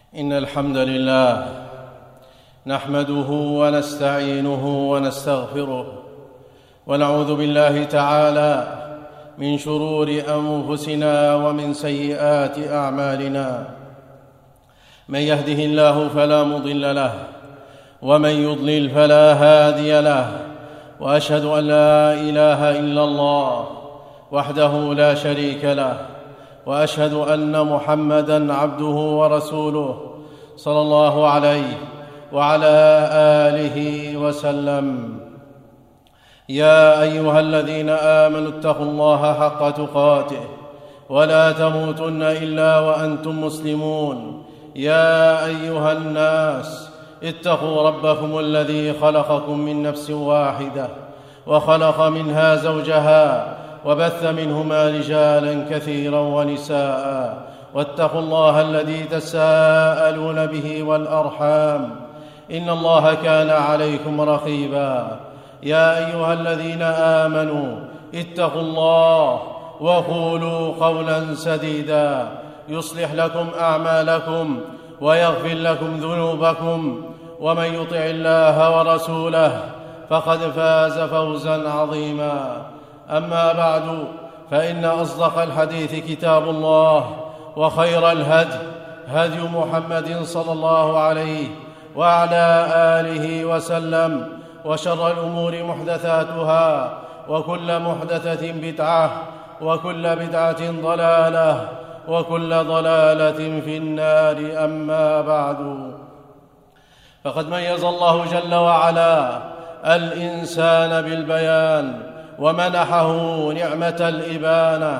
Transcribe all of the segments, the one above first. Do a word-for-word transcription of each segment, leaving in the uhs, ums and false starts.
إن الحمد لله نحمده ونستعينه ونستغفره ونعوذ بالله تعالى من شرور أنفسنا ومن سيئات أعمالنا. من يهده الله فلا مضل له ومن يضلل فلا هادي له، وأشهد أن لا إله إلا الله وحده لا شريك له، وأشهد أن محمدًا عبده ورسوله صلى الله عليه وعلى آله وسلم. يا أيها الذين آمنوا اتقوا الله حق تقاته ولا تموتن إلا وأنتم مسلمون. يا أيها الناس اتقوا ربكم الذي خلقكم من نفس واحدة وخلق منها زوجها وبث منهما رجالا كثيرا ونساء، واتقوا الله الذي تساءلون به والأرحام إن الله كان عليكم رقيبا. يا أيها الذين آمنوا اتقوا الله وقولوا قولا سديدا يصلح لكم أعمالكم ويغفر لكم ذنوبكم، ومن يطع الله ورسوله فقد فاز فوزا عظيما. أما بعد، فإن أصدق الحديث كتاب الله، وخير الهدي هدي محمد صلى الله عليه وعلى آله وسلم، وشر الأمور محدثاتها، وكل محدثة بدعة، وكل بدعة ضلالة، وكل ضلالة في النار. أما بعد، فقد ميز الله جل وعلا الإنسان بالبيان ومنحه نعمة الإبانة.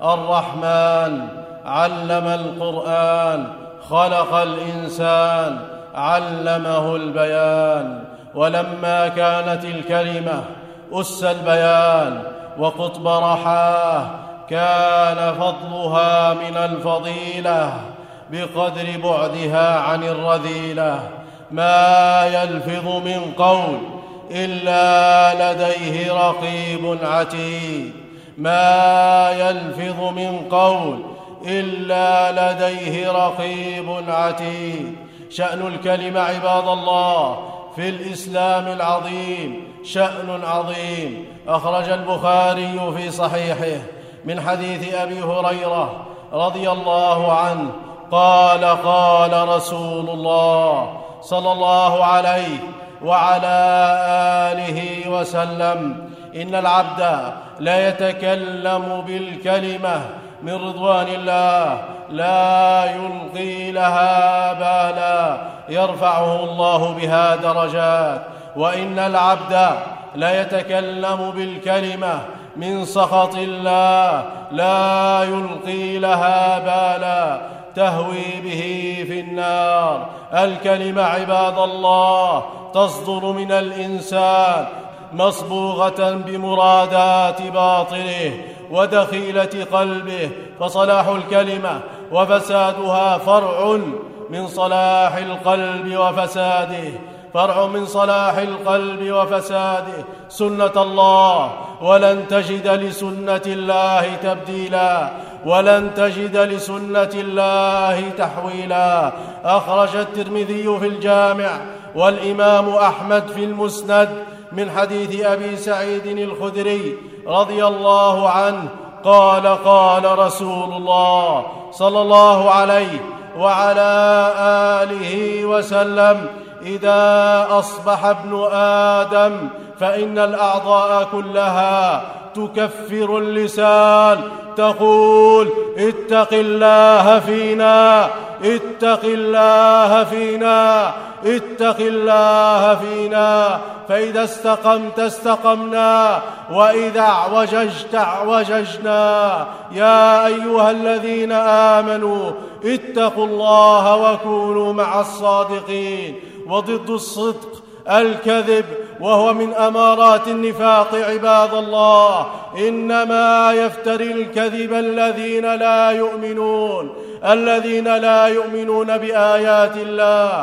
الرحمن علم القرآن، خلق الإنسان، علمه البيان. ولما كانت الكلمة أس البيان وقطب رحاه، كان فضلها من الفضيلة بقدر بعدها عن الرذيلة. ما يلفظ من قول إلا لديه رقيب عتيد، ما يلفظ من قول إلا لديه رقيب عتيد. شأن الكلمة عباد الله في الإسلام العظيم شأن عظيم. أخرج البخاري في صحيحه من حديث أبي هريرة رضي الله عنه قال: قال رسول الله صلى الله عليه وعلى آله وسلم: إن العبد لا يتكلم بالكلمة من رضوان الله لا يلقي لها بالا يرفعه الله بها درجات، وإن العبد لا يتكلم بالكلمة من سخط الله لا يلقي لها بالا تهوي به في النار. الكلمة عباد الله تصدر من الإنسان مصبوغة بمرادات باطنه ودخيلة قلبه، فصلاح الكلمة وفسادها فرع من صلاح القلب وفساده، فرع من صلاح القلب وفساده. سنة الله، ولن تجد لسنة الله تبديلا، ولن تجد لسنة الله تحويلا. أخرج الترمذي في الجامع والإمام أحمد في المسند من حديث أبي سعيد الخدري رضي الله عنه قال: قال رسول الله صلى الله عليه وعلى آله وسلم: إذا أصبح ابن آدم فإن الأعضاء كلها تكفر اللسان تقول: اتق الله فينا، اتق الله فينا، اتق الله فينا. فإذا استقمت استقمنا، وإذا اعوججت اعوججنا. يا أيها الذين آمنوا اتقوا الله وكونوا مع الصادقين. وضد الصدق الكذب، وهو من أمارات النفاق عباد الله. إنما يفتري الكذب الذين لا يؤمنون، الذين لا يؤمنون بآيات الله،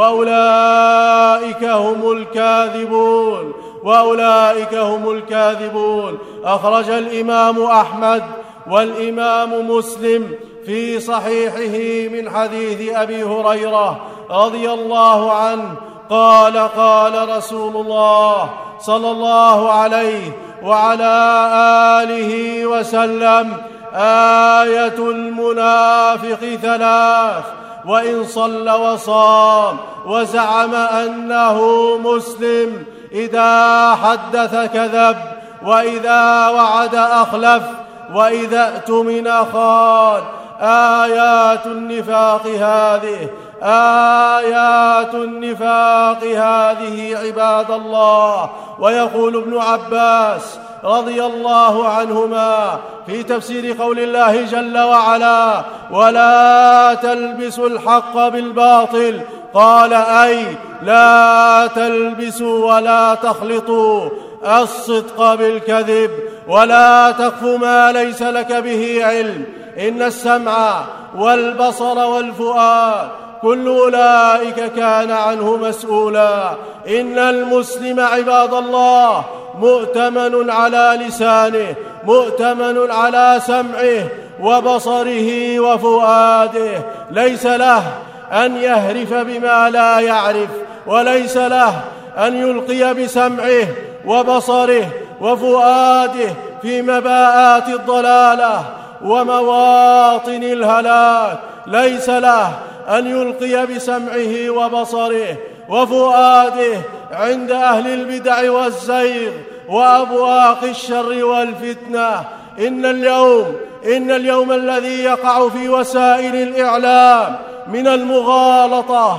وأولئك هم الكاذبون، وأولئك هم الكاذبون. أخرج الإمام أحمد والإمام مسلم في صحيحه من حديث أبي هريرة رضي الله عنه قال قال رسول الله صلى الله عليه وعلى آله وسلم: آية المنافق ثلاث: وإن صلى وصام وزعم أنه مسلم، إذا حدث كذب، وإذا وعد أخلف، وإذا اؤتمن خان. آيات النفاق هذه آيات النفاق هذه عباد الله. ويقول ابن عباس رضي الله عنهما في تفسير قول الله جل وعلا: ولا تلبسوا الحق بالباطل، قال أي لا تلبسوا ولا تخلطوا الصدق بالكذب، ولا تقف ما ليس لك به علم، إن السمع والبصر والفؤاد كل أولئك كان عنه مسؤولا. إن المسلم عباد الله مؤتمن على لسانه، مؤتمن على سمعه وبصره وفؤاده، ليس له أن يهرف بما لا يعرف، وليس له أن يلقي بسمعه وبصره وفؤاده في مباءات الضلالة ومواطن الهلاك، ليس له أن يلقي بسمعه وبصره وفؤاده عند أهل البدع والزيغ وأبواق الشر والفتنة. إن اليوم إن اليوم الذي يقع في وسائل الإعلام من المغالطة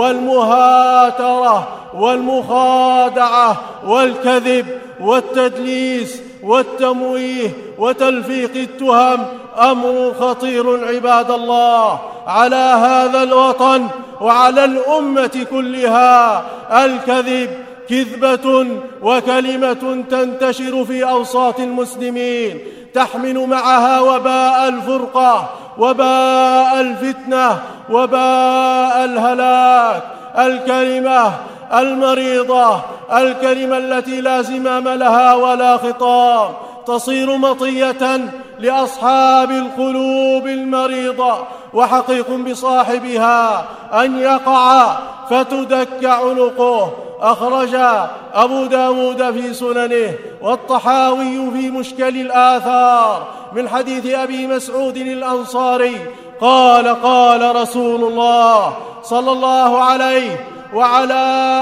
والمهاترة والمخادعة والكذب والتدليس والتمويه وتلفيق التهم أمر خطير عباد الله على هذا الوطن وعلى الأمة كلها. الكذب كذبة وكلمة تنتشر في أوساط المسلمين، تحمل معها وباء الفرقة، وباء الفتنة، وباء الهلاك. الكلمة المريضة، الكلمة التي لا زمام لها ولا خطام، تصير مطية لأصحاب القلوب المريضة، وحقيق بصاحبها أن يقع فتدك عنقه. أخرج أبو داود في سننه والطحاوي في مشكل الآثار من حديث أبي مسعود الأنصاري قال قال رسول الله صلى الله عليه وعلى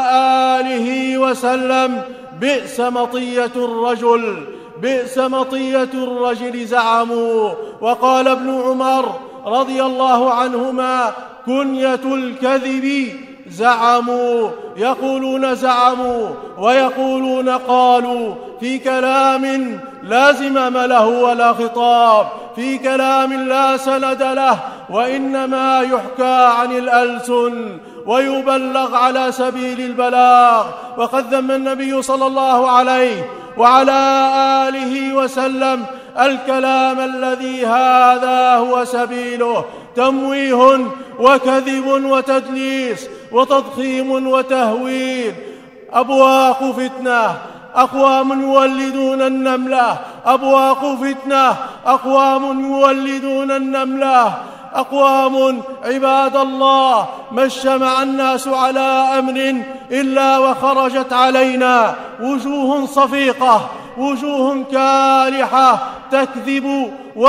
آله وسلم: بئس مطية الرجل بئس مطية الرجل زعموا. وقال ابن عمر رضي الله عنهما: كنية الكذب زعموا. يقولون زعموا ويقولون قالوا في كلام لا زمام له ولا خطاب، في كلام لا سند له، وإنما يحكى عن الألسن ويبلغ على سبيل البلاغ. وقد ذم النبي صلى الله عليه وعلى آله وسلم الكلام الذي هذا هو سبيله: تمويه وكذب وتدليس وتضخيم وتهويل، أبواق فتنة، أقوام يولدون النملة، أبواق فتنة، أقوام يولدون النملة، أقوام عباد الله ما اجتمع الناس على أمر إلا وخرجت علينا وجوه صفيقة، وجوه كالحة تكذب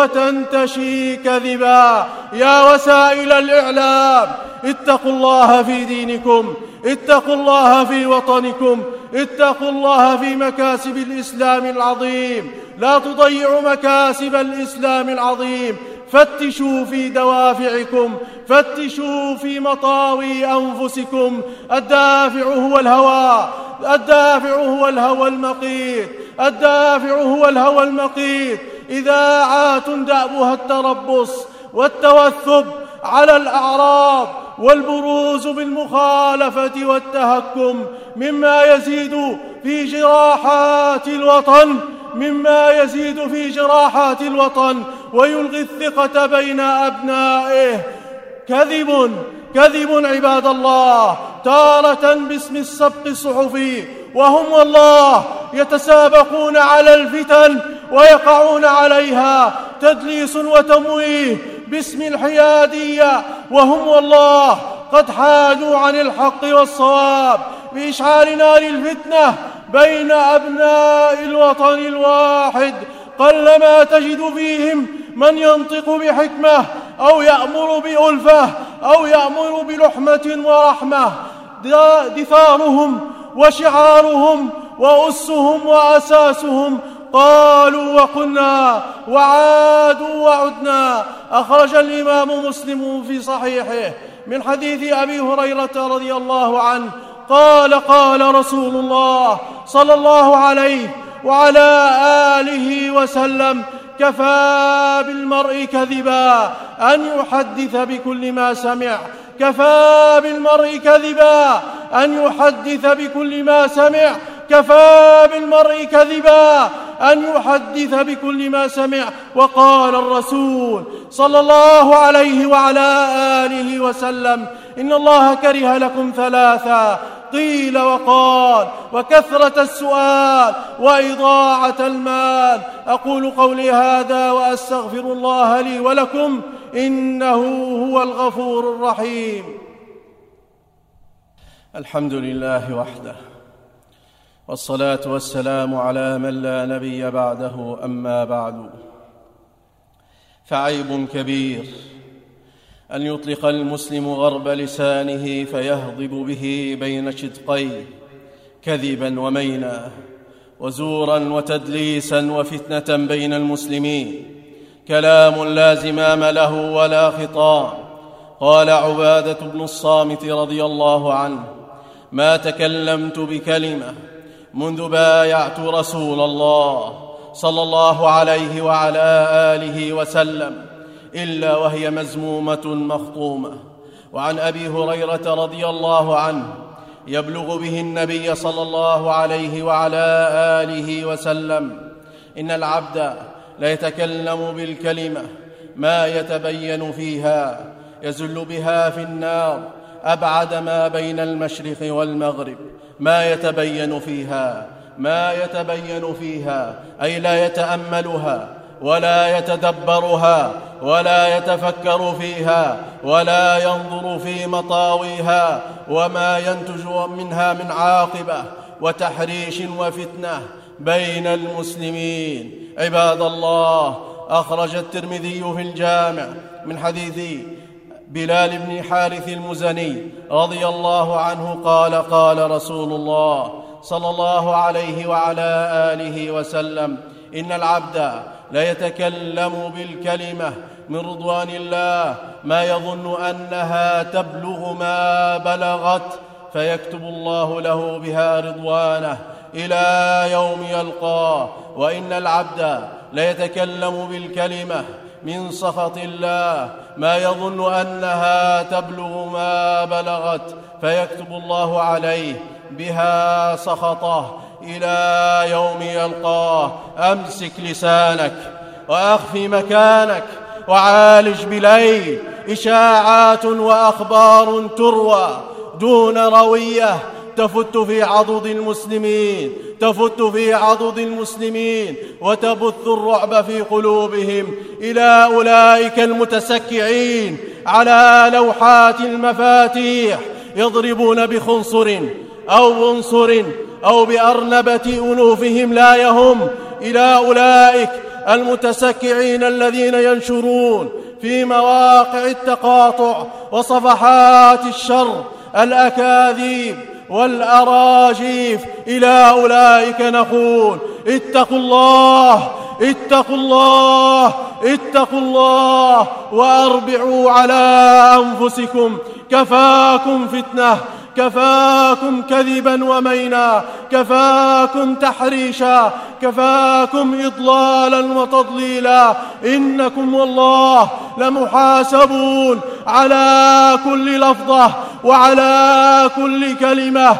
وتنتشي كذبا. يا وسائل الإعلام، اتقوا الله في دينكم، اتقوا الله في وطنكم، اتقوا الله في مكاسب الإسلام العظيم، لا تضيعوا مكاسب الإسلام العظيم. فتشوا في دوافعكم، فتشوا في مطاوي أنفسكم. الدافع هو الهوى، الدافع هو الهوى المقيت، الدافع هو الهوى المقيت. إذاعات دأبها التربص والتوثب على الأعراض والبروز بالمخالفة والتهكم، مما يزيد في جراحات الوطن مما يزيد في جراحات الوطن ويلغي الثقة بين أبنائه. كذب كذب عباد الله، تارة باسم السبق الصحفي، وهم والله يتسابقون على الفتن ويقعون عليها. تدليس وتمويه باسم الحيادية، وهم والله قد حادوا عن الحق والصواب بإشعال نار الفتنة بين أبناء الوطن الواحد. قلما تجد فيهم من ينطق بحكمة أو يأمر بألفة أو يأمر بلحمة ورحمة. دثارهم وشعارهم وأسهم وأساسهم قالوا وقلنا وعادوا وعدنا. أخرج الإمام مسلم في صحيحه من حديث أبي هريرة رضي الله عنه قال قال رسول الله صلى الله عليه وعلى آله وسلم: كفى بالمرء كذبا أن يحدث بكل ما سمع. كفى بالمرء كذبا أن يحدث بكل ما سمع. كفى بالمرء كذبا أن يحدث بكل ما سمع. وقال الرسول صلى الله عليه وعلى آله وسلم: إن الله كره لكم ثلاثا: قيل وقال، وكثرة السؤال، وإضاعة المال. أقول قولي هذا وأستغفر الله لي ولكم، إنه هو الغفور الرحيم. الحمد لله وحده، والصلاة والسلام على من لا نبي بعده، أما بعد، فعيب كبير أن يطلق المسلم غرب لسانه فيهضب به بين شدقيه كذبا ومينا وزورا وتدليسا وفتنة بين المسلمين، كلام لا زمام له ولا خطام. قال عبادة بن الصامت رضي الله عنه: ما تكلمت بكلمة منذ بايعت رسول الله صلى الله عليه وعلى آله وسلم إلا وهي مزمومة مخطومة. وعن أبي هريرة رضي الله عنه يبلغ به النبي صلى الله عليه وعلى آله وسلم: إن العبد ليتكلم بالكلمة ما يتبين فيها يزل بها في النار أبعد ما بين المشرق والمغرب. ما يتبين فيها ما يتبين فيها أي لا يتأملها ولا يتدبرها ولا يتفكر فيها ولا ينظر في مطاويها وما ينتج منها من عاقبة وتحريش وفتنة بين المسلمين. عباد الله، أخرج الترمذي في الجامع من حديث بلال بن حارث المزني رضي الله عنه قال: قال رسول الله صلى الله عليه وعلى آله وسلم: إن العبد ليتكلم بالكلمة من رضوان الله ما يظن أنها تبلغ ما بلغت، فيكتب الله له بها رضوانه إلى يوم يلقاه. وإن العبد ليتكلم بالكلمة من سخط الله ما يظن أنها تبلغ ما بلغت، فيكتب الله عليه بها سخطه إلى يوم يلقاه. أمسك لسانك وأخفي مكانك وعالج بليل إشاعات وأخبار تروى دون روية تفت في عضد المسلمين تفت في عضد المسلمين وتبث الرعب في قلوبهم إلى أولئك المتسكعين على لوحات المفاتيح يضربون بخنصر أو بنصر أو بأرنبة أنوفهم لا يهم، إلى أولئك المتسكعين الذين ينشرون في مواقع التقاطع وصفحات الشر الأكاذيب والأراجيف. إلى أولئك نقول: اتقوا الله اتقوا الله اتقوا الله وأربعوا على أنفسكم. كفاكم فتنة، كفاكم كذبا ومينا، كفاكم تحريشا، كفاكم إضلالا وتضليلا. إنكم والله لمحاسبون على كل لفظة وعلى كل كلمة،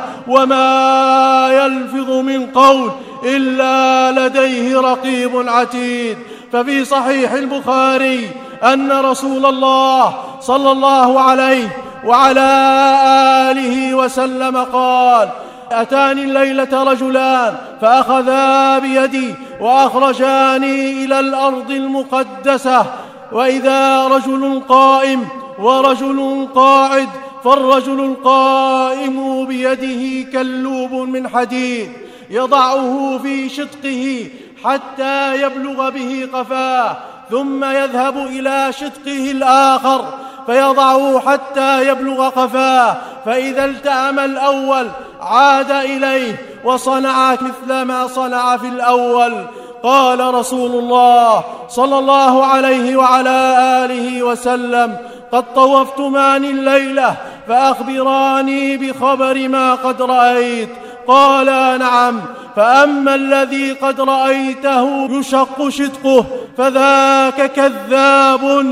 وما يلفظ من قول إلا لديه رقيب عتيد. ففي صحيح البخاري أن رسول الله صلى الله عليه وعلى آله وسلم قال: أتاني الليلة رجلان فأخذا بيدي وأخرجاني إلى الأرض المقدسة وإذا رجل قائم ورجل قاعد فالرجل القائم بيده كلوب من حديد يضعه في شدقه حتى يبلغ به قفاه، ثم يذهب إلى شدقه الآخر فيضعه حتى يبلغ قفاه، فإذا التأم الأول عاد إليه وصنع مثل ما صنع في الأول. قال رسول الله صلى الله عليه وعلى آله وسلم: قد طوفتمان الليلة فأخبراني بخبر ما قد رأيت. قال: نعم. فأما الذي قد رأيته يشق شدقه فذاك كذاب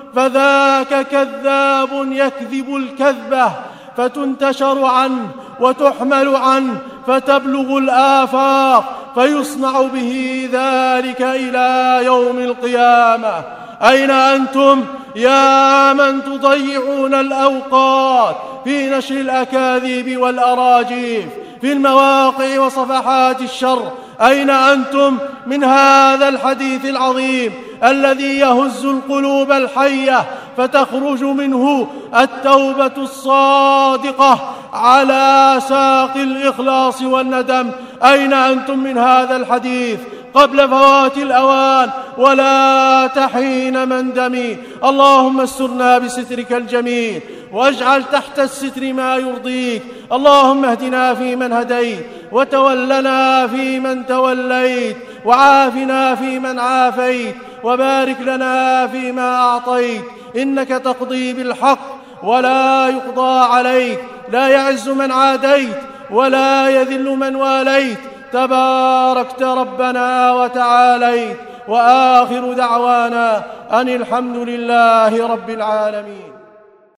فذاك كذاب يكذب الكذبة فتنتشر عنه وتحمل عنه فتبلغ الآفاق فيصنع به ذلك إلى يوم القيامة. أين أنتم يا من تضيعون الأوقات في نشر الأكاذيب والأراجيف في المواقع وصفحات الشر؟ أين أنتم من هذا الحديث العظيم الذي يهز القلوب الحية فتخرج منه التوبة الصادقة على ساق الإخلاص والندم؟ أين أنتم من هذا الحديث قبل فوات الأوان ولا تحين مندمي؟ اللهم استرنا بسترك الجميل واجعل تحت الستر ما يرضيك. اللهم اهدنا فيمن هديت وتولنا فيمن توليت وعافنا فيمن عافيت وبارك لنا فيما أعطيت، إنك تقضي بالحق ولا يقضى عليك، لا يعز من عاديت ولا يذل من واليت، تباركت ربنا وتعاليت. وآخر دعوانا أن الحمد لله رب العالمين.